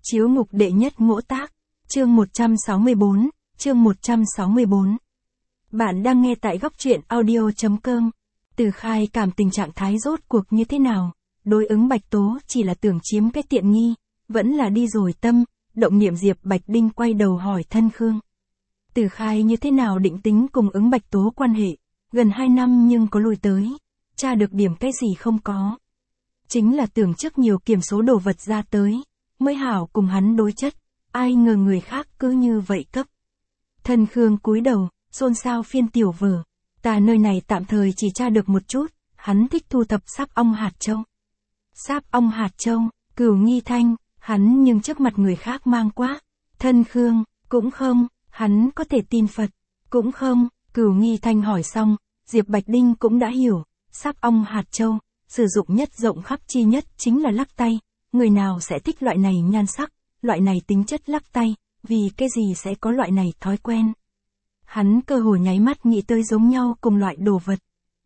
Chiếu ngục đệ nhất ngỗ tác, chương 164, chương 164. Bạn đang nghe tại góc truyện audio.com. Từ Khai cảm tình trạng thái rốt cuộc như thế nào, đối ứng Bạch Tố chỉ là tưởng chiếm cái tiện nghi, vẫn là đi rồi tâm, động niệm Diệp Bạch Đinh quay đầu hỏi Thân Khương. Từ Khai như thế nào định tính cùng ứng Bạch Tố quan hệ, gần 2 năm nhưng có lùi tới, tra được điểm cái gì không có. Chính là tưởng trước nhiều kiểm số đồ vật ra tới, mới hảo cùng hắn đối chất, ai ngờ người khác cứ như vậy cấp. Thân Khương cúi đầu, xôn xao phiên tiểu vở, ta nơi này tạm thời chỉ tra được một chút, hắn thích thu thập sáp ong hạt châu. Sáp ong hạt châu, Cửu Nghi Thanh, hắn nhưng trước mặt người khác mang quá. Thân Khương, cũng không, hắn có thể tin Phật, cũng không, Cửu Nghi Thanh hỏi xong, Diệp Bạch Đinh cũng đã hiểu, sáp ong hạt châu, sử dụng nhất rộng khắp chi nhất chính là lắc tay, người nào sẽ thích loại này nhan sắc, loại này tính chất lắc tay, vì cái gì sẽ có loại này thói quen. Hắn cơ hồ nháy mắt nghĩ tới giống nhau cùng loại đồ vật.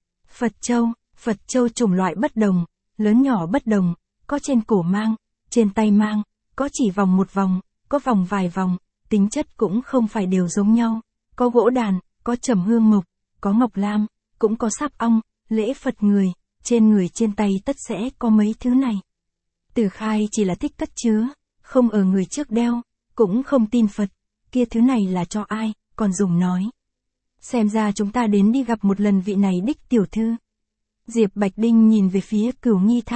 Phật châu chủng loại bất đồng, lớn nhỏ bất đồng, có trên cổ mang, trên tay mang, có chỉ vòng một vòng, có vòng vài vòng, tính chất cũng không phải đều giống nhau, có gỗ đàn, có trầm hương mộc, có ngọc lam, cũng có sáp ong, lễ Phật người trên tay tất sẽ có mấy thứ này. Từ Khai chỉ là thích cất chứa, không ở người trước đeo, cũng không tin Phật, kia thứ này là cho ai, còn dùng nói. Xem ra chúng ta đến đi gặp một lần vị này đích tiểu thư. Diệp Bạch Đinh nhìn về phía Cửu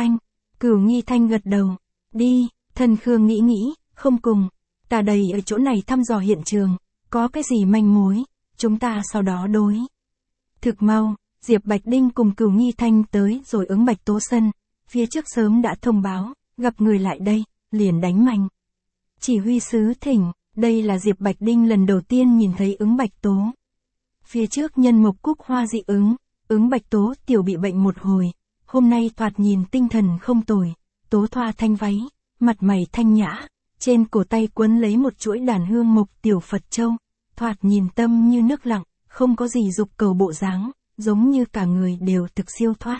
Nghi Thanh gật đầu, đi. Thân Khương nghĩ, không cùng, ta đây ở chỗ này thăm dò hiện trường, có cái gì manh mối, chúng ta sau đó đối. Thực mau, Diệp Bạch Đinh cùng Cửu Nghi Thanh tới rồi ứng Bạch Tố sân, phía trước sớm đã thông báo, gặp người lại đây, liền đánh mạnh. Chỉ huy sứ thỉnh, đây là Diệp Bạch Đinh lần đầu tiên nhìn thấy ứng Bạch Tố. Phía trước nhân mộc cúc hoa dị ứng Bạch Tố tiểu bị bệnh một hồi, hôm nay thoạt nhìn tinh thần không tồi, tố thoa thanh váy, mặt mày thanh nhã, trên cổ tay quấn lấy một chuỗi đàn hương mộc tiểu Phật châu, thoạt nhìn tâm như nước lặng, không có gì dục cầu bộ dáng, giống như cả người đều thực siêu thoát.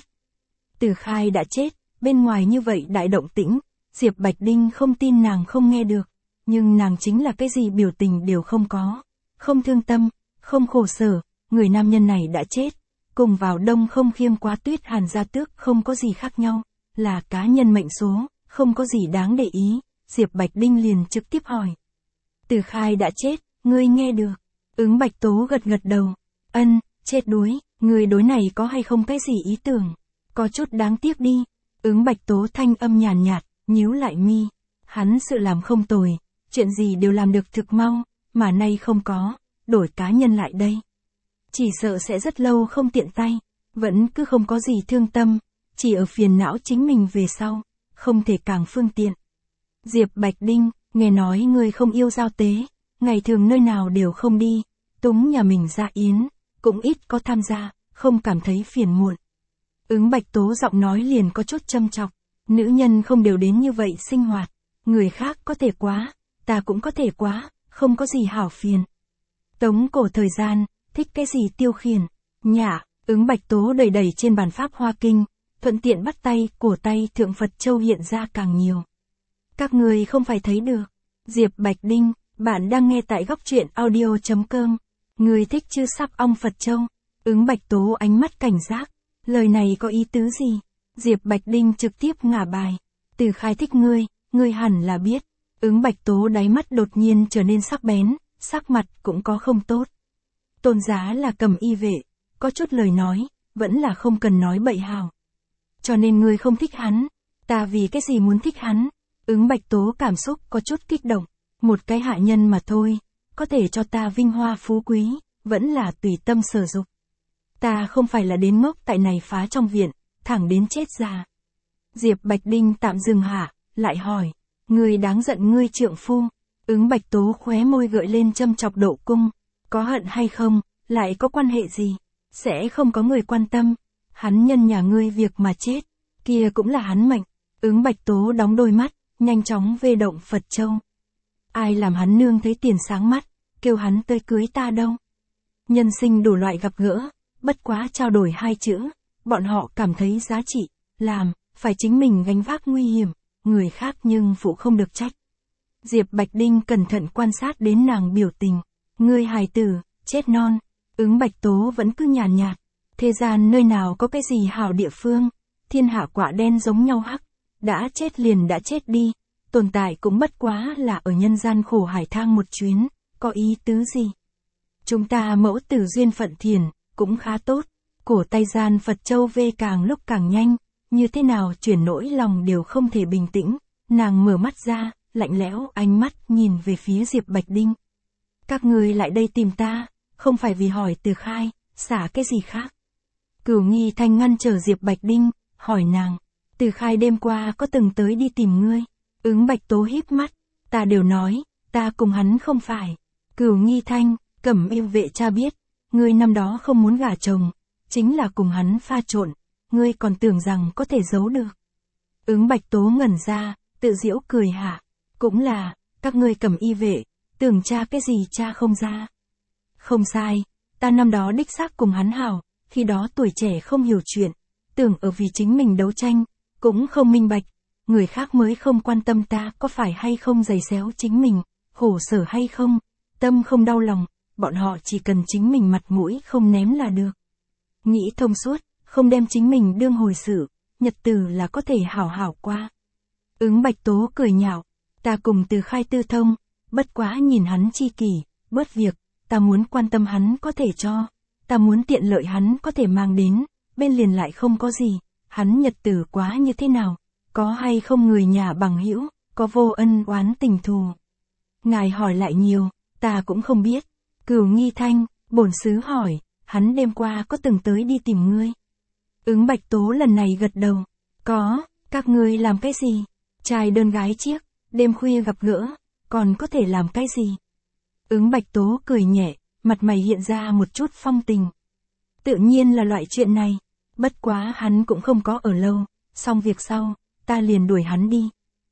Từ Khai đã chết, bên ngoài như vậy đại động tĩnh, Diệp Bạch Đinh không tin nàng không nghe được, nhưng nàng chính là cái gì biểu tình đều không có, không thương tâm, không khổ sở, người nam nhân này đã chết, cùng vào đông không khiêng quá Tuyết Hàn gia tước không có gì khác nhau, là cá nhân mệnh số, không có gì đáng để ý. Diệp Bạch Đinh liền trực tiếp hỏi. Từ Khai đã chết, ngươi nghe được. Ứng Bạch Tố gật đầu. Ân, chết đuối, người đối này có hay không cái gì ý tưởng. Có chút đáng tiếc đi. Ứng Bạch Tố thanh âm nhàn nhạt, nhíu lại mi. Hắn sự làm không tồi, chuyện gì đều làm được thực mau, mà nay không có, đổi cá nhân lại đây. Chỉ sợ sẽ rất lâu không tiện tay, vẫn cứ không có gì thương tâm, chỉ ở phiền não chính mình về sau, không thể càng phương tiện. Diệp Bạch Đinh, nghe nói ngươi không yêu giao tế, ngày thường nơi nào đều không đi, túng nhà mình ra yến, cũng ít có tham gia, không cảm thấy phiền muộn. Ứng Bạch Tố giọng nói liền có chút châm chọc, nữ nhân không đều đến như vậy sinh hoạt, người khác có thể quá, ta cũng có thể quá, không có gì hảo phiền. Tống cổ thời gian, thích cái gì tiêu khiển, nhả, ứng Bạch Tố đẩy đẩy trên bàn pháp hoa kinh, thuận tiện bắt tay, cổ tay thượng Phật châu hiện ra càng nhiều. Các người không phải thấy được. Diệp Bạch Đinh, bạn đang nghe tại góc truyện audio.com. Người thích chưa sáp ong Phật châu. Ứng Bạch Tố ánh mắt cảnh giác. Lời này có ý tứ gì? Diệp Bạch Đinh trực tiếp ngả bài. Từ Khai thích ngươi hẳn là biết. Ứng Bạch Tố đáy mắt đột nhiên trở nên sắc bén, sắc mặt cũng có không tốt. Tôn giá là cầm y vệ, có chút lời nói, vẫn là không cần nói bậy hào. Cho nên ngươi không thích hắn, ta vì cái gì muốn thích hắn? Ứng Bạch Tố cảm xúc có chút kích động, một cái hạ nhân mà thôi, có thể cho ta vinh hoa phú quý, vẫn là tùy tâm sở dục. Ta không phải là đến ngốc tại này phá trong viện, thẳng đến chết già. Diệp Bạch Đinh tạm dừng hạ, lại hỏi, ngươi đáng giận ngươi trượng phu. Ứng Bạch Tố khóe môi gợi lên châm chọc độ cung, có hận hay không, lại có quan hệ gì, sẽ không có người quan tâm, hắn nhân nhà ngươi việc mà chết, kia cũng là hắn mệnh. Ứng Bạch Tố đóng đôi mắt, nhanh chóng vê động Phật châu. Ai làm hắn nương thấy tiền sáng mắt, kêu hắn tới cưới ta đâu. Nhân sinh đủ loại gặp gỡ, bất quá trao đổi hai chữ, bọn họ cảm thấy giá trị, làm, phải chính mình gánh vác nguy hiểm, người khác nhưng phụ không được trách. Diệp Bạch Đinh cẩn thận quan sát đến nàng biểu tình. Ngươi hài tử, chết non. Ứng Bạch Tố vẫn cứ nhàn nhạt. Thế gian nơi nào có cái gì hảo địa phương. Thiên hạ quả đen giống nhau hắc. Đã chết liền đã chết đi. Tồn tại cũng bất quá là ở nhân gian khổ hải thang một chuyến. Có ý tứ gì? Chúng ta mẫu tử duyên phận thiền, cũng khá tốt. Cổ tay gian Phật Châu vê càng lúc càng nhanh. Như thế nào chuyển nỗi lòng đều không thể bình tĩnh. Nàng mở mắt ra, lạnh lẽo ánh mắt nhìn về phía Diệp Bạch Đinh. Các ngươi lại đây tìm ta, không phải vì hỏi Từ Khai, xả cái gì khác. Cửu Nghi Thanh ngăn trở Diệp Bạch Đinh, hỏi nàng. Từ Khai đêm qua có từng tới đi tìm ngươi. Ứng Bạch Tố híp mắt. Ta đều nói, ta cùng hắn không phải. Cửu Nghi Thanh, Cẩm Yêu vệ cha biết. Ngươi năm đó không muốn gả chồng. Chính là cùng hắn pha trộn. Ngươi còn tưởng rằng có thể giấu được. Ứng Bạch Tố ngẩn ra, tự giễu cười hạ. Cũng là, các ngươi Cẩm Y vệ, tưởng cha cái gì cha không ra. Không sai, ta năm đó đích xác cùng hắn hảo, khi đó tuổi trẻ không hiểu chuyện, tưởng ở vì chính mình đấu tranh, cũng không minh bạch, người khác mới không quan tâm ta có phải hay không giày xéo chính mình, khổ sở hay không, tâm không đau lòng, bọn họ chỉ cần chính mình mặt mũi không ném là được. Nghĩ thông suốt, không đem chính mình đương hồi sự, nhật từ là có thể hảo hảo qua. Ứng Bạch Tố cười nhạo, ta cùng Từ Khai tư thông, bất quá nhìn hắn chi kỷ, bớt việc, ta muốn quan tâm hắn có thể cho, ta muốn tiện lợi hắn có thể mang đến, bên liền lại không có gì, hắn nhật tử quá như thế nào, có hay không người nhà bằng hữu, có vô ân oán tình thù. Ngài hỏi lại nhiều, ta cũng không biết. Cửu Nghi Thanh, bổn sứ hỏi, hắn đêm qua có từng tới đi tìm ngươi. Ứng Bạch Tố lần này gật đầu, có, các ngươi làm cái gì? Trai đơn gái chiếc, đêm khuya gặp gỡ, còn có thể làm cái gì? Ứng Bạch Tố cười nhẹ, mặt mày hiện ra một chút phong tình. Tự nhiên là loại chuyện này, bất quá hắn cũng không có ở lâu, xong việc sau, ta liền đuổi hắn đi.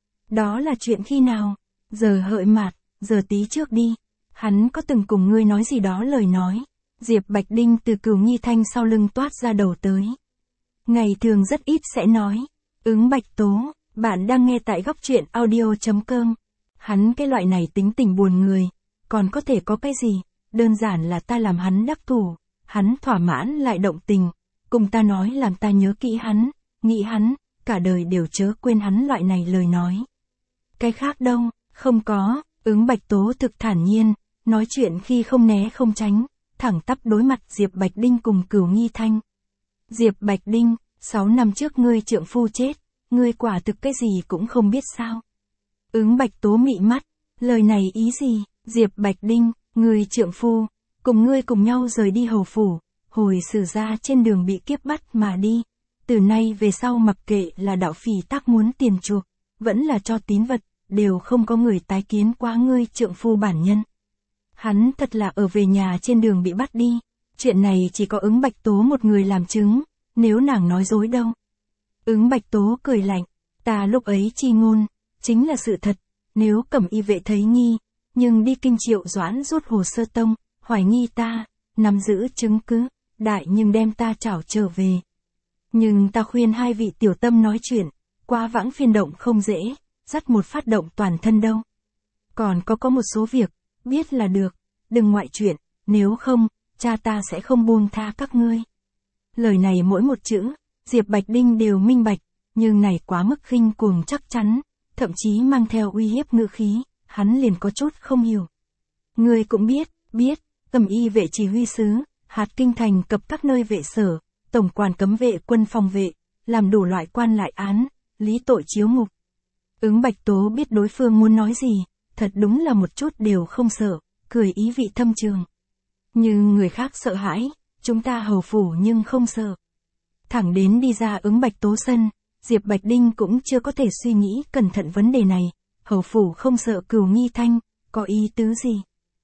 Đó là chuyện khi nào? Giờ hợi mạt, giờ tí trước đi. Hắn có từng cùng ngươi nói gì đó lời nói. Diệp Bạch Đinh từ Cửu Nghi Thanh sau lưng toát ra đầu tới. Ngày thường rất ít sẽ nói. Ứng Bạch Tố, bạn đang nghe tại góc truyện audio.com. Hắn cái loại này tính tình buồn người, còn có thể có cái gì, đơn giản là ta làm hắn đắc thủ, hắn thỏa mãn lại động tình, cùng ta nói làm ta nhớ kỹ hắn, nghĩ hắn, cả đời đều chớ quên hắn loại này lời nói. Cái khác đâu, không có, Ứng Bạch Tố thực thản nhiên, nói chuyện khi không né không tránh, thẳng tắp đối mặt Diệp Bạch Đinh cùng Cửu Nghi Thanh. Diệp Bạch Đinh, 6 năm trước ngươi trượng phu chết, ngươi quả thực cái gì cũng không biết sao. Ứng Bạch Tố mị mắt, lời này ý gì? Diệp Bạch Đinh, ngươi trượng phu, cùng ngươi cùng nhau rời đi hầu phủ, hồi xử ra trên đường bị kiếp bắt mà đi. Từ nay về sau mặc kệ là đạo phỉ tác muốn tiền chuộc, vẫn là cho tín vật, đều không có người tái kiến qua ngươi trượng phu bản nhân. Hắn thật là ở về nhà trên đường bị bắt đi. Chuyện này chỉ có Ứng Bạch Tố một người làm chứng, nếu nàng nói dối đâu. Ứng Bạch Tố cười lạnh, ta lúc ấy chi ngôn, chính là sự thật, nếu Cẩm Y vệ thấy nghi, nhưng đi kinh Triệu Doãn rút hồ sơ tông, hoài nghi ta, nắm giữ chứng cứ, đại nhưng đem ta trảo trở về. Nhưng ta khuyên hai vị tiểu tâm nói chuyện, quá vãng phiên động không dễ, dắt một phát động toàn thân đâu. Còn có một số việc, biết là được, đừng ngoại chuyện, nếu không, cha ta sẽ không buông tha các ngươi. Lời này mỗi một chữ, Diệp Bạch Đinh đều minh bạch, nhưng này quá mức khinh cuồng chắc chắn, thậm chí mang theo uy hiếp ngữ khí, hắn liền có chút không hiểu. Ngươi cũng biết, Cẩm Y vệ chỉ huy sứ, hạt kinh thành cập các nơi vệ sở, tổng quản cấm vệ quân phòng vệ, làm đủ loại quan lại án, lý tội chiếu ngục. Ứng Bạch Tố biết đối phương muốn nói gì, thật đúng là một chút đều không sợ, cười ý vị thâm trường. Nhưng người khác sợ hãi, chúng ta hầu phủ nhưng không sợ. Thẳng đến đi ra Ứng Bạch Tố sân, Diệp Bạch Đinh cũng chưa có thể suy nghĩ cẩn thận vấn đề này, hầu phủ không sợ Cửu Nghi Thanh, có ý tứ gì?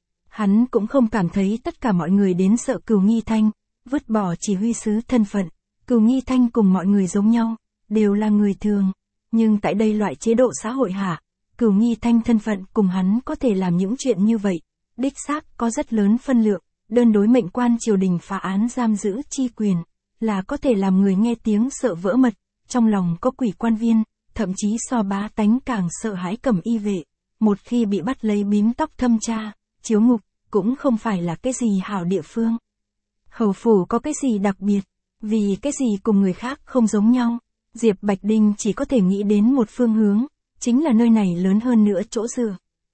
Hắn cũng không cảm thấy tất cả mọi người đến sợ Cửu Nghi Thanh, vứt bỏ chỉ huy sứ thân phận, Cửu Nghi Thanh cùng mọi người giống nhau, đều là người thường, nhưng tại đây loại chế độ xã hội hạ, Cửu Nghi Thanh thân phận cùng hắn có thể làm những chuyện như vậy, đích xác có rất lớn phân lượng, đơn đối mệnh quan triều đình phá án giam giữ chi quyền, là có thể làm người nghe tiếng sợ vỡ mật, trong lòng có quỷ quan viên, thậm chí so bá tánh càng sợ hãi Cẩm Y vệ, một khi bị bắt lấy bím tóc thâm tra, chiếu ngục, cũng không phải là cái gì hảo địa phương. Hầu phủ có cái gì đặc biệt, vì cái gì cùng người khác không giống nhau, Diệp Bạch Đinh chỉ có thể nghĩ đến một phương hướng, chính là nơi này lớn hơn nữa chỗ dựa.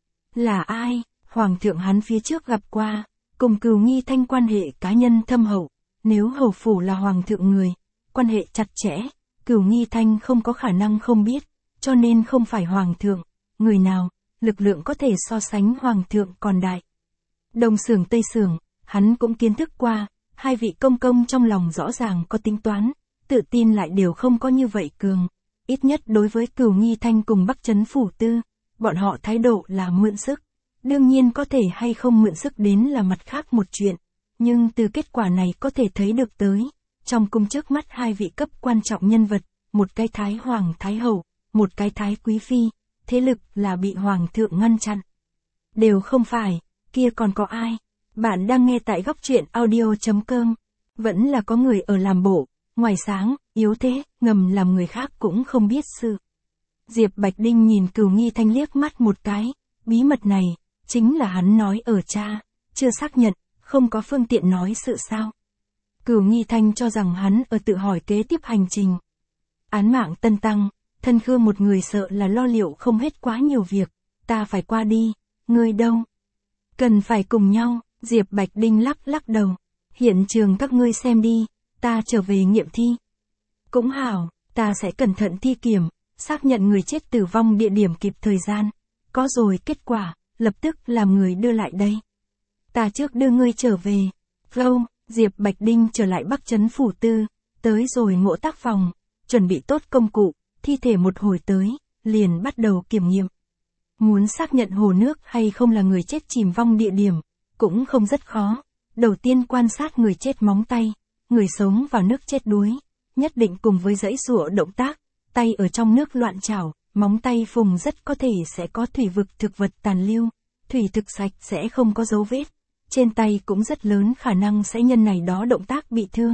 Là ai? Hoàng thượng hắn phía trước gặp qua, cùng Cửu Nghi Thanh quan hệ cá nhân thâm hậu, nếu hầu phủ là hoàng thượng người, quan hệ chặt chẽ, Cửu Nghi Thanh không có khả năng không biết, cho nên không phải hoàng thượng, người nào, lực lượng có thể so sánh hoàng thượng còn đại. Đông Xưởng Tây Xưởng, hắn cũng kiến thức qua, hai vị công công trong lòng rõ ràng có tính toán, tự tin lại đều không có như vậy cường. Ít nhất đối với Cửu Nghi Thanh cùng Bắc Trấn Phủ Tư, bọn họ thái độ là mượn sức. Đương nhiên có thể hay không mượn sức đến là mặt khác một chuyện, nhưng từ kết quả này có thể thấy được tới, trong cung trước mắt hai vị cấp quan trọng nhân vật, một cái Thái Hoàng Thái Hậu, một cái Thái Quý Phi, thế lực là bị Hoàng thượng ngăn chặn. Đều không phải, kia còn có ai? Bạn đang nghe tại góc truyện audio.com, vẫn là có người ở làm bộ, ngoài sáng, yếu thế, ngầm làm người khác cũng không biết sự. Diệp Bạch Đinh nhìn Cửu Nghi Thanh liếc mắt một cái, bí mật này, chính là hắn nói ở cha, chưa xác nhận, không có phương tiện nói sự sao. Cửu Nghi Thanh cho rằng hắn ở tự hỏi kế tiếp hành trình. Án mạng tân tăng, thân Khương một người sợ là lo liệu không hết quá nhiều việc, ta phải qua đi, ngươi đâu? Cần phải cùng nhau, Diệp Bạch Đinh lắc đầu, hiện trường các ngươi xem đi, ta trở về nghiệm thi. Cũng hảo, ta sẽ cẩn thận thi kiểm, xác nhận người chết tử vong địa điểm kịp thời gian, có rồi kết quả, lập tức làm người đưa lại đây. Ta trước đưa ngươi trở về. Lâu, Diệp Bạch Đinh trở lại Bắc Trấn Phủ Tư, tới rồi Ngộ Tác phòng, chuẩn bị tốt công cụ, thi thể một hồi tới, liền bắt đầu kiểm nghiệm. Muốn xác nhận hồ nước hay không là người chết chìm vong địa điểm, cũng không rất khó. Đầu tiên quan sát người chết móng tay, người sống vào nước chết đuối, nhất định cùng với giãy giụa động tác, tay ở trong nước loạn trảo, móng tay phùng rất có thể sẽ có thủy vực thực vật tàn lưu, thủy thực sạch sẽ không có dấu vết. Trên tay cũng rất lớn khả năng sẽ nhân này đó động tác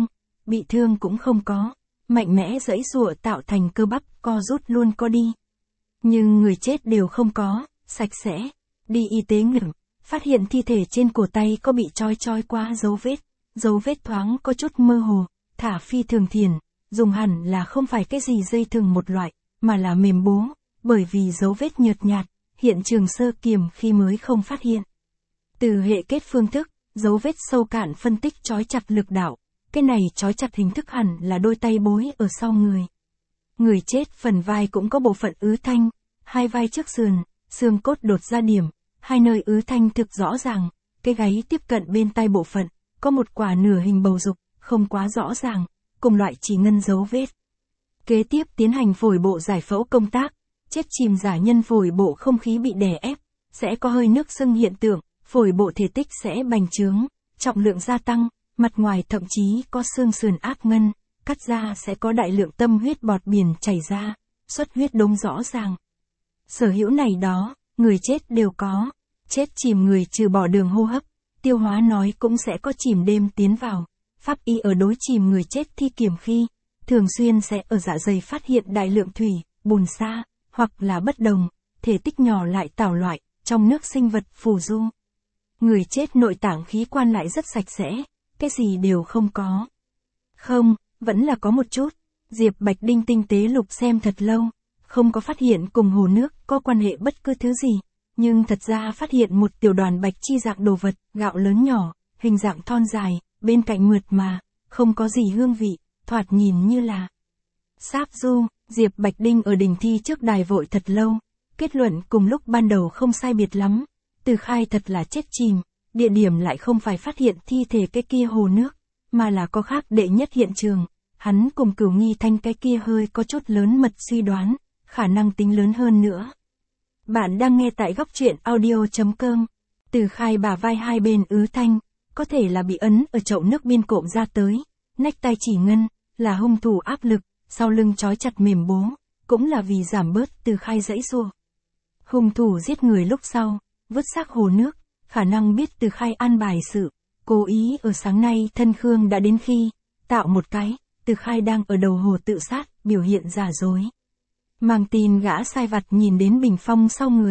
bị thương cũng không có, mạnh mẽ giãy giụa tạo thành cơ bắp co rút luôn có đi. Nhưng người chết đều không có, sạch sẽ, đi y tế ngửi, phát hiện thi thể trên cổ tay có bị chói qua dấu vết thoáng có chút mơ hồ, thả phi thường thiền, dùng hẳn là không phải cái gì dây thừng một loại, mà là mềm bố, bởi vì dấu vết nhợt nhạt, hiện trường sơ kiểm khi mới không phát hiện. Từ hệ kết phương thức, dấu vết sâu cạn phân tích trói chặt lực đạo, cái này trói chặt hình thức hẳn là đôi tay bối ở sau người. Người chết phần vai cũng có bộ phận ứ thanh, hai vai trước sườn, xương cốt đột ra điểm, hai nơi ứ thanh thực rõ ràng, cái gáy tiếp cận bên tay bộ phận, có một quả nửa hình bầu dục, không quá rõ ràng, cùng loại chỉ ngân dấu vết. Kế tiếp tiến hành phổi bộ giải phẫu công tác, chết chìm giả nhân phổi bộ không khí bị đè ép, sẽ có hơi nước sưng hiện tượng, phổi bộ thể tích sẽ bành trướng, trọng lượng gia tăng, mặt ngoài thậm chí có xương sườn áp ngân, cắt ra sẽ có đại lượng tâm huyết bọt biển chảy ra, xuất huyết đống rõ ràng. Sở hữu này đó, người chết đều có, chết chìm người trừ bỏ đường hô hấp, tiêu hóa nói cũng sẽ có chìm đêm tiến vào. Pháp y ở đối chìm người chết thi kiểm khi, thường xuyên sẽ ở dạ dày phát hiện đại lượng thủy, bùn sa, hoặc là bất đồng, thể tích nhỏ lại tảo loại, trong nước sinh vật phù du. Người chết nội tạng khí quan lại rất sạch sẽ, cái gì đều không có. Không, vẫn là có một chút. Diệp Bạch Đinh tinh tế lục xem thật lâu, không có phát hiện cùng hồ nước có quan hệ bất cứ thứ gì, nhưng thật ra phát hiện một tiểu đoàn bạch chi dạng đồ vật, gạo lớn nhỏ, hình dạng thon dài, bên cạnh mượt mà, không có gì hương vị, thoạt nhìn như là sáp du. Diệp Bạch Đinh ở đình thi trước đài vội thật lâu, kết luận cùng lúc ban đầu không sai biệt lắm, Từ Khai thật là chết chìm, địa điểm lại không phải phát hiện thi thể cái kia hồ nước, mà là có khác đệ nhất hiện trường, hắn cùng Cửu Nghi Thanh cái kia hơi có chút lớn mật suy đoán, khả năng tính lớn hơn nữa. Bạn đang nghe tại góc truyện audio.com, Từ Khai bả vai hai bên ứ thanh, có thể là bị ấn ở chậu nước biên cộm ra tới, nách tay chỉ ngân, là hung thủ áp lực, sau lưng trói chặt mềm bố, cũng là vì giảm bớt Từ Khai giãy giụa. Hung thủ giết người lúc sau, vứt xác hồ nước, khả năng biết Từ Khai an bài sự, cố ý ở sáng nay thân Khương đã đến khi, tạo một cái, Từ Khai đang ở đầu hồ tự sát, biểu hiện giả dối. Mang tin gã sai vặt nhìn đến bình phong sau người,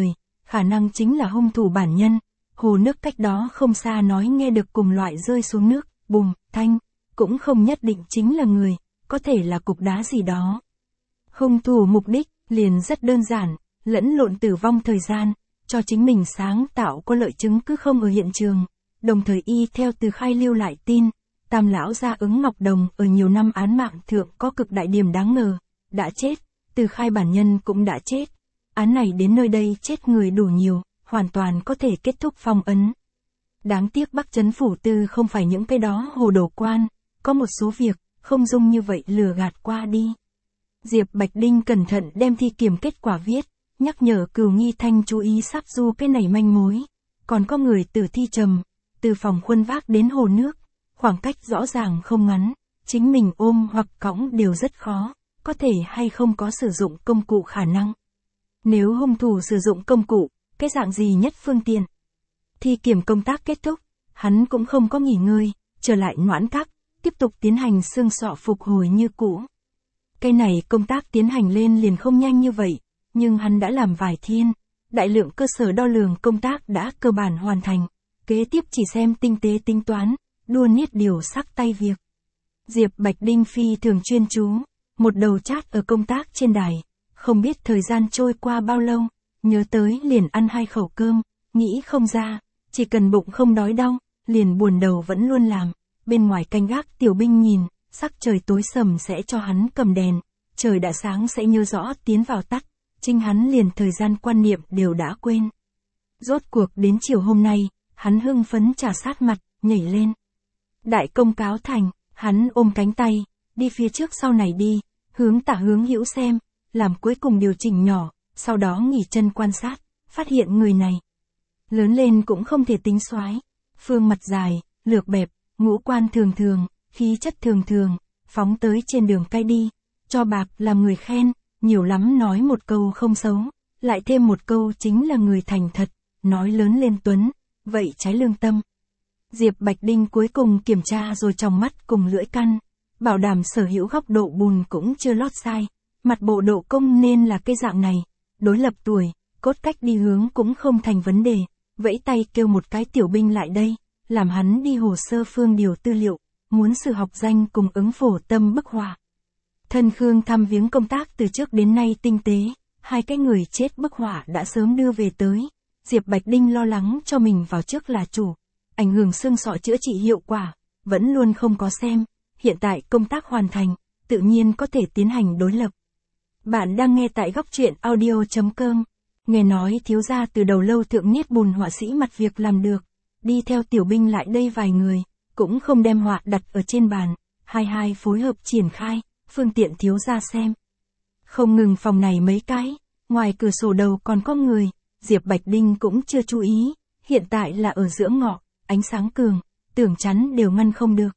khả năng chính là hung thủ bản nhân. Hồ nước cách đó không xa nói nghe được cùng loại rơi xuống nước, bùm, thanh, cũng không nhất định chính là người, có thể là cục đá gì đó. Hung thủ mục đích liền rất đơn giản, lẫn lộn tử vong thời gian, cho chính mình sáng tạo có lợi chứng cứ không ở hiện trường, đồng thời y theo Từ Khai lưu lại tin, Tam lão gia Ứng Ngọc Đồng ở nhiều năm án mạng thượng có cực đại điểm đáng ngờ, đã chết, Từ Khai bản nhân cũng đã chết. Án này đến nơi đây chết người đủ nhiều, hoàn toàn có thể kết thúc phong ấn. Đáng tiếc Bắc Trấn Phủ Tư không phải những cái đó hồ đồ quan, có một số việc, không dung như vậy lừa gạt qua đi. Diệp Bạch Đinh cẩn thận đem thi kiểm kết quả viết, nhắc nhở Cửu Nghi Thanh chú ý sắp du cái này manh mối. Còn có người tử thi trầm, từ phòng khuân vác đến hồ nước, khoảng cách rõ ràng không ngắn, chính mình ôm hoặc cõng đều rất khó, có thể hay không có sử dụng công cụ khả năng. Nếu hung thủ sử dụng công cụ, cái dạng gì nhất phương tiện? Thi kiểm công tác kết thúc, hắn cũng không có nghỉ ngơi, trở lại Noãn Các, tiếp tục tiến hành xương sọ phục hồi như cũ. Cái này công tác tiến hành lên liền không nhanh như vậy, nhưng hắn đã làm vài thiên, đại lượng cơ sở đo lường công tác đã cơ bản hoàn thành, kế tiếp chỉ xem tinh tế tính toán, đua niết điều sắc tay việc. Diệp Bạch Đinh phi thường chuyên chú, một đầu chát ở công tác trên đài, không biết thời gian trôi qua bao lâu, nhớ tới liền ăn 2 khẩu cơm, nghĩ không ra, chỉ cần bụng không đói đau, liền buồn đầu vẫn luôn làm, bên ngoài canh gác tiểu binh nhìn, sắc trời tối sầm sẽ cho hắn cầm đèn, trời đã sáng sẽ nhớ rõ tiến vào tắt, chính hắn liền thời gian quan niệm đều đã quên. Rốt cuộc đến chiều hôm nay, hắn hưng phấn trà sát mặt, nhảy lên. Đại công cáo thành, hắn ôm cánh tay, đi phía trước sau này đi, hướng tả hướng hữu xem, làm cuối cùng điều chỉnh nhỏ, sau đó nghỉ chân quan sát, phát hiện người này. Lớn lên cũng không thể tính soái, phương mặt dài, lược bẹp, ngũ quan thường thường, khí chất thường thường, phóng tới trên đường cai đi, cho bạc làm người khen, nhiều lắm nói một câu không xấu, lại thêm một câu chính là người thành thật, nói lớn lên tuấn, vậy trái lương tâm. Diệp Bạch Đinh cuối cùng kiểm tra rồi trong mắt cùng lưỡi căn, bảo đảm sở hữu góc độ bùn cũng chưa lót sai, mặt bộ độ công nên là cái dạng này, đối lập tuổi, cốt cách đi hướng cũng không thành vấn đề, vẫy tay kêu một cái tiểu binh lại đây, làm hắn đi hồ sơ phương điều tư liệu, muốn sự học danh cùng ứng phổ tâm bức họa. Thân Khương thăm viếng công tác từ trước đến nay tinh tế, 2 cái người chết bức họa đã sớm đưa về tới, Diệp Bạch Đinh lo lắng cho mình vào trước là chủ, ảnh hưởng xương sọ chữa trị hiệu quả, vẫn luôn không có xem, hiện tại công tác hoàn thành, tự nhiên có thể tiến hành đối lập. Bạn đang nghe tại góc truyện audio.com, nghe nói thiếu gia từ đầu lâu thượng niết bùn họa sĩ mặt việc làm được, đi theo tiểu binh lại đây vài người, cũng không đem họa đặt ở trên bàn, hai phối hợp triển khai, phương tiện thiếu gia xem. Không ngừng phòng này mấy cái, ngoài cửa sổ đầu còn có người, Diệp Bạch Đinh cũng chưa chú ý, hiện tại là ở giữa ngọ, ánh sáng cường, tưởng chắn đều ngăn không được.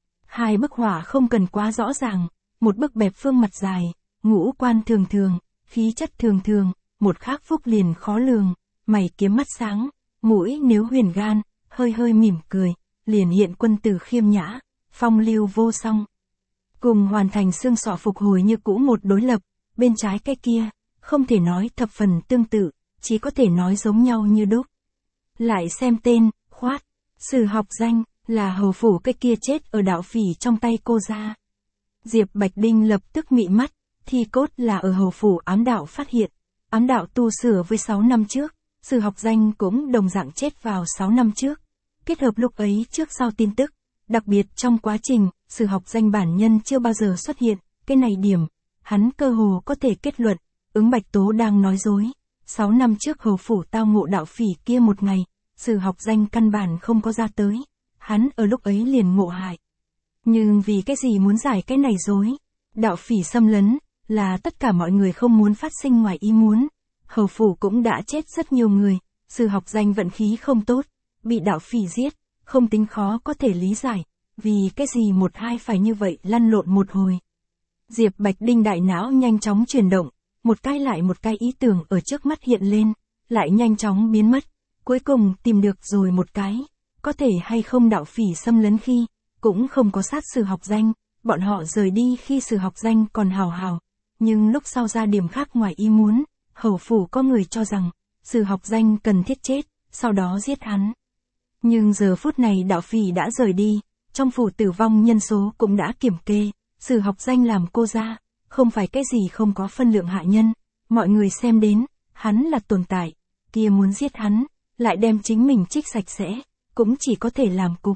2 bức họa không cần quá rõ ràng, một bức bẹp phương mặt dài, ngũ quan thường thường, khí chất thường thường, một khác phúc liền khó lường, mày kiếm mắt sáng, mũi nếu huyền gan, hơi hơi mỉm cười, liền hiện quân tử khiêm nhã, phong lưu vô song. Cùng hoàn thành xương sọ phục hồi như cũ một đối lập, bên trái cái kia, không thể nói thập phần tương tự, chỉ có thể nói giống nhau như đúc. Lại xem tên, khoát, sử học danh, là hầu phủ cái kia chết ở đạo phỉ trong tay cô ra. Diệp Bạch Đinh lập tức mị mắt, thi cốt là ở hầu phủ ám đạo phát hiện, ám đạo tu sửa với 6 năm trước, sử học danh cũng đồng dạng chết vào 6 năm trước. Kết hợp lúc ấy trước sau tin tức, đặc biệt trong quá trình, sử học danh bản nhân chưa bao giờ xuất hiện, cái này điểm, hắn cơ hồ có thể kết luận, Ứng Bạch Tố đang nói dối. 6 năm trước hầu phủ tao ngộ đạo phỉ kia một ngày, sử học danh căn bản không có ra tới, hắn ở lúc ấy liền ngộ hại. Nhưng vì cái gì muốn giải cái này dối? Đạo phỉ xâm lấn, là tất cả mọi người không muốn phát sinh ngoài ý muốn. Hầu phủ cũng đã chết rất nhiều người, sử học danh vận khí không tốt, bị đạo phỉ giết, không tính khó có thể lý giải, vì cái gì một hai phải như vậy lăn lộn một hồi. Diệp Bạch Đinh đại não nhanh chóng chuyển động, một cái lại một cái ý tưởng ở trước mắt hiện lên, lại nhanh chóng biến mất, cuối cùng tìm được rồi một cái, có thể hay không đạo phỉ xâm lấn khi, cũng không có sát sử học danh, bọn họ rời đi khi sử học danh còn hào hào, nhưng lúc sau ra điểm khác ngoài ý muốn, hầu phủ có người cho rằng, Sử học danh cần thiết chết, sau đó giết hắn. Nhưng giờ phút này đạo phỉ đã rời đi, trong phủ tử vong nhân số cũng đã kiểm kê, Sử học danh làm cô ra, không phải cái gì không có phân lượng hạ nhân, mọi người xem đến, hắn là tồn tại, kia muốn giết hắn, lại đem chính mình trích sạch sẽ, cũng chỉ có thể làm cục.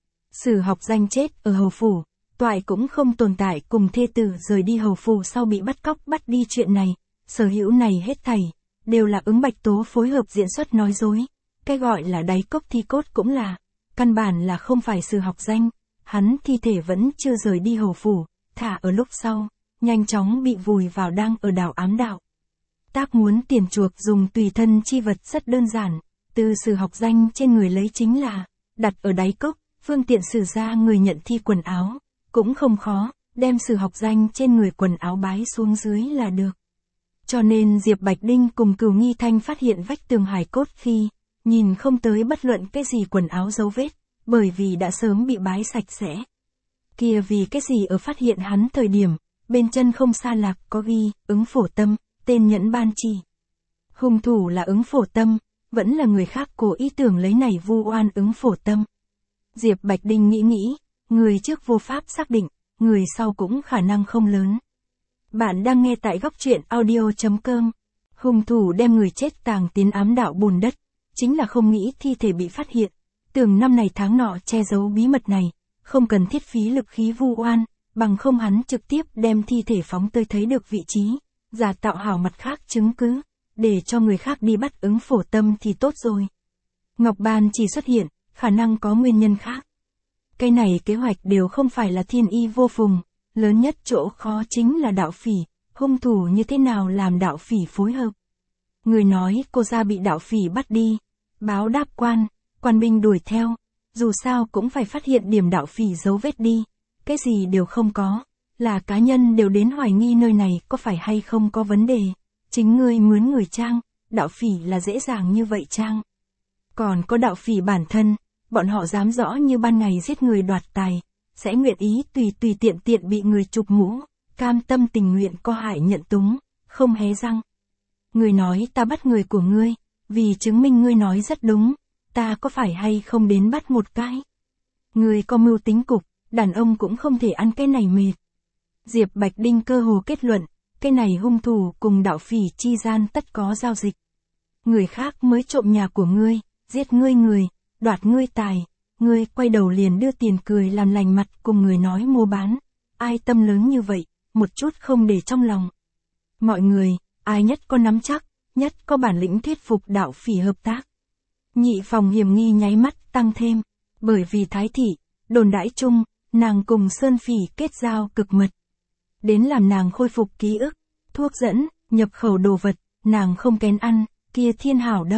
Sử học danh chết ở hầu phủ, toại cũng không tồn tại cùng thê tử rời đi hầu phủ sau bị bắt cóc bắt đi chuyện này, sở hữu này hết thảy, đều là ứng Bạch Tố phối hợp diễn xuất nói dối, cái gọi là đáy cốc thi cốt cũng là, căn bản là không phải Sử học danh, hắn thi thể vẫn chưa rời đi hầu phủ, thả ở lúc sau, nhanh chóng bị vùi vào đang ở đảo ám đạo. Tác muốn tiền chuộc dùng tùy thân chi vật rất đơn giản, từ Sử học danh trên người lấy chính là, đặt ở đáy cốc, phương tiện sử ra người nhận thi quần áo, cũng không khó, đem Sử học danh trên người quần áo bái xuống dưới là được. Cho nên Diệp Bạch Đinh cùng Cửu Nghi Thanh phát hiện vách tường hài cốt khi, nhìn không tới bất luận cái gì quần áo dấu vết, bởi vì đã sớm bị bái sạch sẽ. Kia vì cái gì ở phát hiện hắn thời điểm, bên chân không xa lạc có ghi, ứng phổ tâm, tên nhẫn ban chỉ. Hung thủ là ứng phổ tâm, vẫn là người khác cố ý tưởng lấy này vu oan ứng phổ tâm. Diệp Bạch Đinh nghĩ, người trước vô pháp xác định, người sau cũng khả năng không lớn. Bạn đang nghe tại góc truyện audio.com. Hung thủ đem người chết tàng tiến ám đạo bùn đất, chính là không nghĩ thi thể bị phát hiện, tưởng năm này tháng nọ che giấu bí mật này, không cần thiết phí lực khí vu oan, bằng không hắn trực tiếp đem thi thể phóng tới thấy được vị trí, giả tạo hảo mặt khác chứng cứ, để cho người khác đi bắt ứng phổ tâm thì tốt rồi. Ngọc Ban chỉ xuất hiện, khả năng có nguyên nhân khác. Cái này kế hoạch đều không phải là thiên y vô phùng, lớn nhất chỗ khó chính là đạo phỉ, hung thủ như thế nào làm đạo phỉ phối hợp. Người nói cô ra bị đạo phỉ bắt đi, báo đáp quan binh đuổi theo, dù sao cũng phải phát hiện điểm đạo phỉ dấu vết đi, cái gì đều không có, là cá nhân đều đến hoài nghi nơi này có phải hay không có vấn đề, chính ngươi mướn người trang, đạo phỉ là dễ dàng như vậy trang. Còn có đạo phỉ bản thân, bọn họ dám rõ như ban ngày giết người đoạt tài, sẽ nguyện ý tùy tiện bị người chụp mũ, cam tâm tình nguyện co hại nhận túng, không hé răng. Người nói ta bắt người của ngươi, vì chứng minh ngươi nói rất đúng, ta có phải hay không đến bắt một cái. Ngươi có mưu tính cục, đàn ông cũng không thể ăn cái này mệt. Diệp Bạch Đinh cơ hồ kết luận, cái này hung thủ cùng đạo phỉ chi gian tất có giao dịch. Người khác mới trộm nhà của ngươi, giết ngươi người, đoạt ngươi tài, ngươi quay đầu liền đưa tiền cười làm lành mặt cùng người nói mua bán. Ai tâm lớn như vậy, một chút không để trong lòng. Mọi người, ai nhất có nắm chắc, nhất có bản lĩnh thuyết phục đạo phỉ hợp tác. Nhị phòng hiểm nghi nháy mắt tăng thêm, bởi vì Thái thị, đồn đãi chung, nàng cùng Sơn Phỉ kết giao cực mật. Đến làm nàng khôi phục ký ức, thuốc dẫn, nhập khẩu đồ vật, nàng không kén ăn, kia thiên hảo đâu.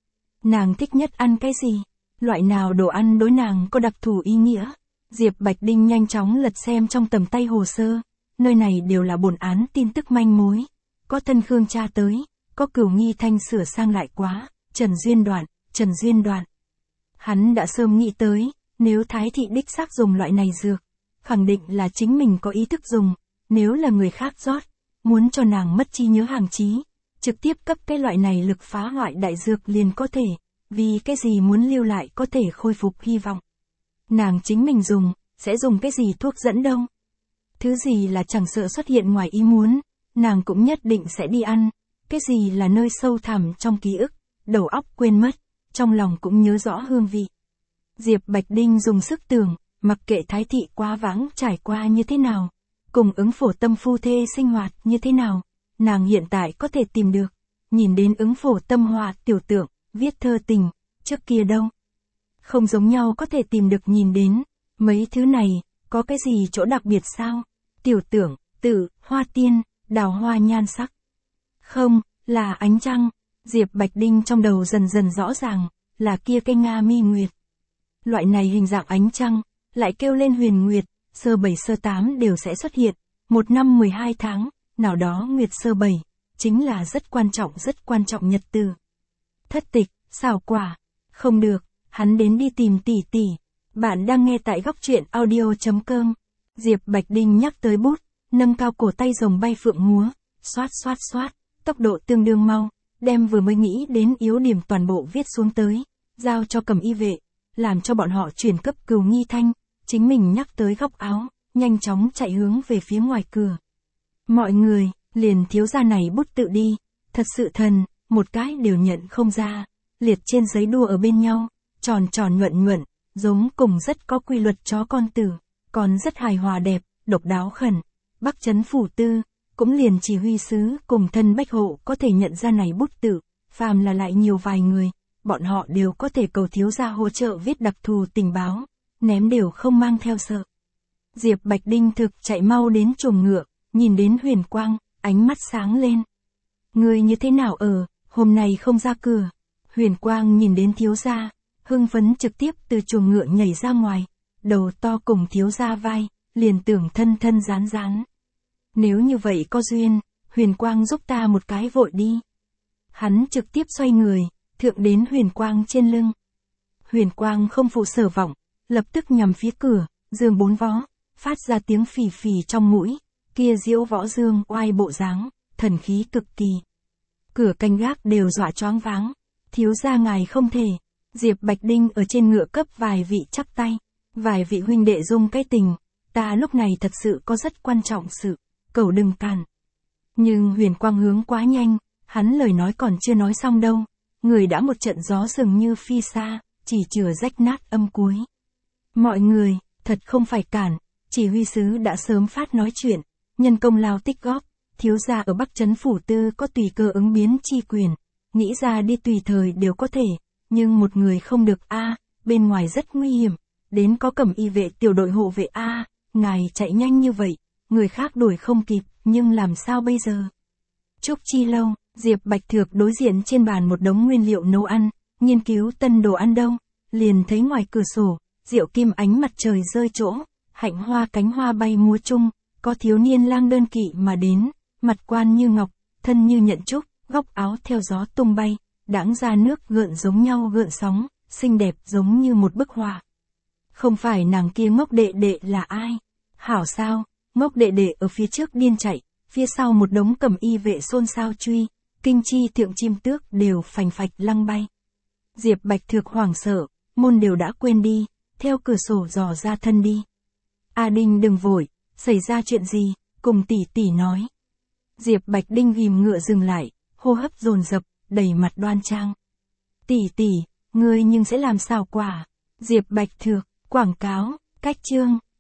Nàng thích nhất ăn cái gì? Loại nào đồ ăn đối nàng có đặc thù ý nghĩa? Diệp Bạch Đinh nhanh chóng lật xem trong tầm tay hồ sơ, nơi này đều là bổn án tin tức manh mối. Có thân Khương tra tới, có Cửu Nghi Thanh sửa sang lại quá, Trần Duyên Đoạn. Hắn đã sớm nghĩ tới, nếu Thái thị đích xác dùng loại này dược, khẳng định là chính mình có ý thức dùng, nếu là người khác rót, muốn cho nàng mất trí nhớ hàng chí, trực tiếp cấp cái loại này lực phá hoại đại dược liền có thể, vì cái gì muốn lưu lại có thể khôi phục hy vọng. Nàng chính mình dùng, sẽ dùng cái gì thuốc dẫn đâu. Thứ gì là chẳng sợ xuất hiện ngoài ý muốn, nàng cũng nhất định sẽ đi ăn, cái gì là nơi sâu thẳm trong ký ức, đầu óc quên mất, trong lòng cũng nhớ rõ hương vị. Diệp Bạch Đinh dùng sức tưởng, mặc kệ Thái thị quá vãng trải qua như thế nào, cùng ứng phổ tâm phu thê sinh hoạt như thế nào, nàng hiện tại có thể tìm được, nhìn đến ứng phổ tâm họa tiểu tượng, viết thơ tình, trước kia đâu. Không giống nhau có thể tìm được nhìn đến, mấy thứ này, có cái gì chỗ đặc biệt sao? Tiểu tưởng, tự, hoa tiên, đào hoa nhan sắc. Không, là ánh trăng, Diệp Bạch Đinh trong đầu dần dần rõ ràng, là kia cây Nga mi nguyệt. Loại này hình dạng ánh trăng, lại kêu lên huyền nguyệt, sơ 7 sơ 8 đều sẽ xuất hiện, một năm 12 tháng, nào đó nguyệt sơ 7, chính là rất quan trọng nhật từ. Thất tịch, xảo quả, không được, hắn đến đi tìm tỷ tỷ. Bạn đang nghe tại góc truyện audio.com. Diệp Bạch Đinh nhắc tới bút, nâng cao cổ tay rồng bay phượng múa, xoát, tốc độ tương đương mau, đem vừa mới nghĩ đến yếu điểm toàn bộ viết xuống tới, giao cho cầm y vệ, làm cho bọn họ chuyển cấp cứu nghi thanh, chính mình nhắc tới góc áo, nhanh chóng chạy hướng về phía ngoài cửa. Mọi người, liền thiếu gia này bút tự đi, thật sự thần, một cái đều nhận không ra, liệt trên giấy đua ở bên nhau, tròn tròn nhuận nhuận, giống cùng rất có quy luật chó con tử, còn rất hài hòa đẹp, độc đáo khẩn. Bắc Trấn Phủ Tư, cũng liền chỉ huy sứ cùng thân Bách Hộ có thể nhận ra này bút tự, phàm là lại nhiều vài người, bọn họ đều có thể cầu thiếu gia hỗ trợ viết đặc thù tình báo, ném đều không mang theo sợ. Diệp Bạch Đinh thực chạy mau đến chuồng ngựa, nhìn đến Huyền Quang, ánh mắt sáng lên. Người như thế nào hôm nay không ra cửa. Huyền Quang nhìn đến thiếu gia, hưng phấn trực tiếp từ chuồng ngựa nhảy ra ngoài, đầu to cùng thiếu gia vai, liền tưởng thân thân rán rán. Nếu như vậy có duyên, Huyền Quang giúp ta một cái vội đi. Hắn trực tiếp xoay người, thượng đến Huyền Quang trên lưng. Huyền Quang không phụ sở vọng, lập tức nhằm phía cửa, dương bốn vó, phát ra tiếng phì phì trong mũi, kia diễu võ dương oai bộ dáng, thần khí cực kỳ. Cửa canh gác đều dọa choáng váng, thiếu gia ngài không thể. Diệp Bạch Đinh ở trên ngựa cấp vài vị chắp tay, vài vị huynh đệ dung cái tình, ta lúc này thật sự có rất quan trọng sự, cầu đừng cản. Nhưng Huyền Quang hướng quá nhanh, hắn lời nói còn chưa nói xong đâu, người đã một trận gió dường như phi xa, chỉ chừa rách nát âm cuối. Mọi người, thật không phải cản, chỉ huy sứ đã sớm phát nói chuyện, nhân công lao tích góp, thiếu gia ở Bắc Trấn Phủ Tư có tùy cơ ứng biến chi quyền, nghĩ ra đi tùy thời đều có thể, nhưng một người không được bên ngoài rất nguy hiểm, đến có cẩm y vệ tiểu đội hộ vệ ngài chạy nhanh như vậy, người khác đuổi không kịp, nhưng làm sao bây giờ? Trúc Chi Lâu, Diệp Bạch Thược đối diện trên bàn một đống nguyên liệu nấu ăn, nghiên cứu tân đồ ăn đâu, liền thấy ngoài cửa sổ, diệu kim ánh mặt trời rơi chỗ, hạnh hoa cánh hoa bay múa chung, có thiếu niên lang đơn kỵ mà đến, mặt quan như ngọc, thân như nhận trúc, góc áo theo gió tung bay, đãng ra nước gợn giống nhau gợn sóng, xinh đẹp giống như một bức họa. Không phải nàng kia Ngốc đệ đệ là ai? Hảo sao, Ngốc đệ đệ ở phía trước điên chạy, phía sau một đống cẩm y vệ xôn xao truy, kinh chi thượng chim tước đều phành phạch lăng bay. Diệp Bạch Thược hoảng sợ, môn đều đã quên đi, theo cửa sổ dò ra thân đi. A Đinh đừng vội, xảy ra chuyện gì, cùng tỷ tỷ nói. Diệp Bạch Đinh ghim ngựa dừng lại, hô hấp dồn dập, đầy mặt đoan trang. Tỷ tỷ, ngươi nhưng sẽ làm sao quả? Diệp Bạch Thược, quảng cáo, cách chương.